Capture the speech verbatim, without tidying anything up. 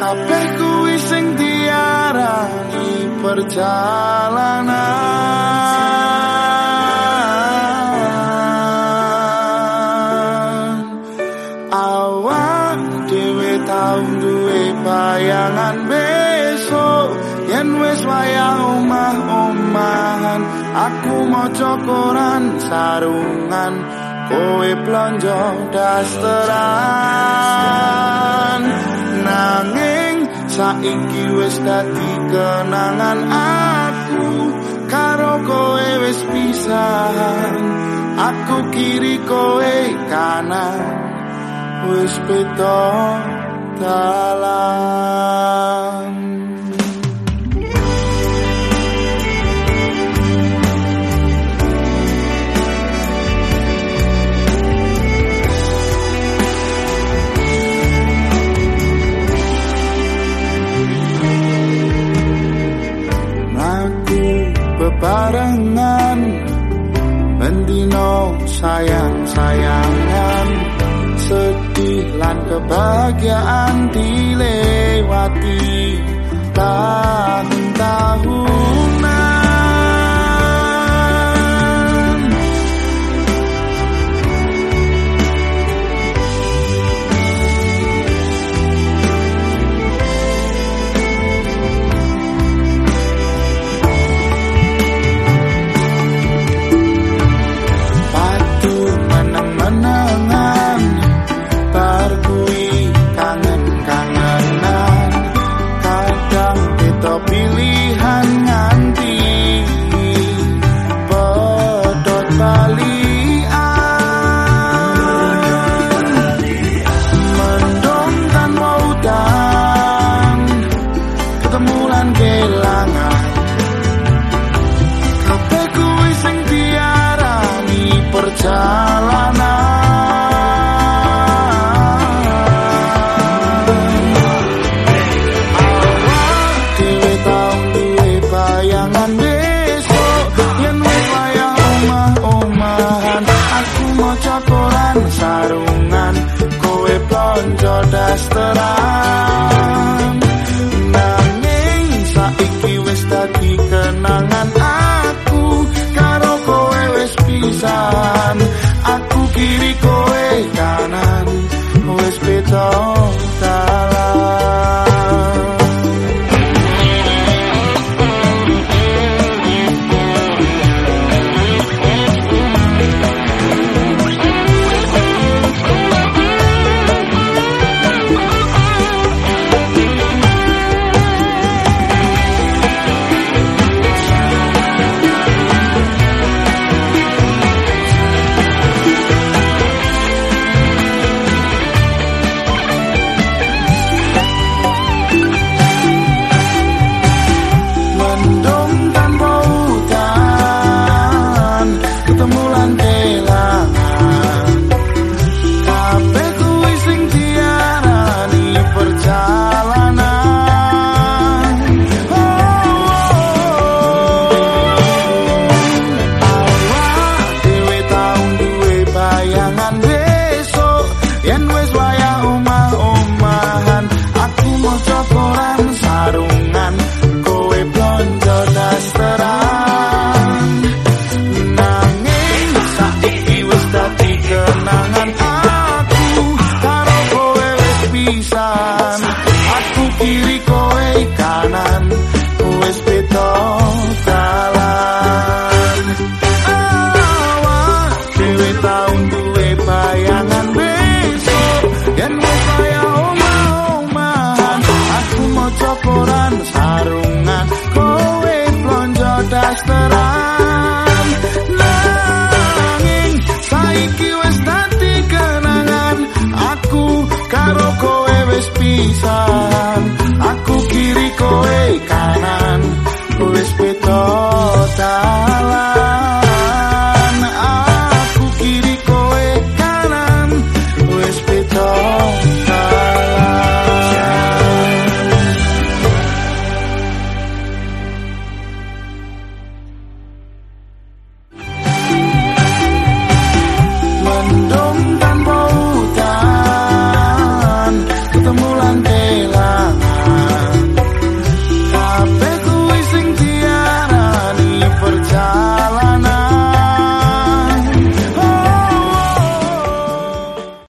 kabeh kuwi sing diarani perjalanan. Awak dhewe tau duwe bayangan besok yen wis wayah omah-omahan. Aku maca koran sarungan, kowe blonjo dasteran. Nanging saiki wis dadi kenangan aku karo kowe wis pisahan. Aku kiri kowe kanan, wis beda dalan. Bebarengan mendino sayang-sayangan, sedih lan kebahagiaan dilewati tahun-tahunan. Menangan tarkui kangen-kangenan, kadang kita pilihan nganti pedot balian. Mendung tanpa udan, ketemu lan kelangan, kabeh kuwi sing diarani perjalanan. Sarungan, kowe blonjo dasteran. Nanging saiki wis dadi kenangan aku karo kowe wis pisan. Aku kiri kowe kanan, wis beda dalan. Koran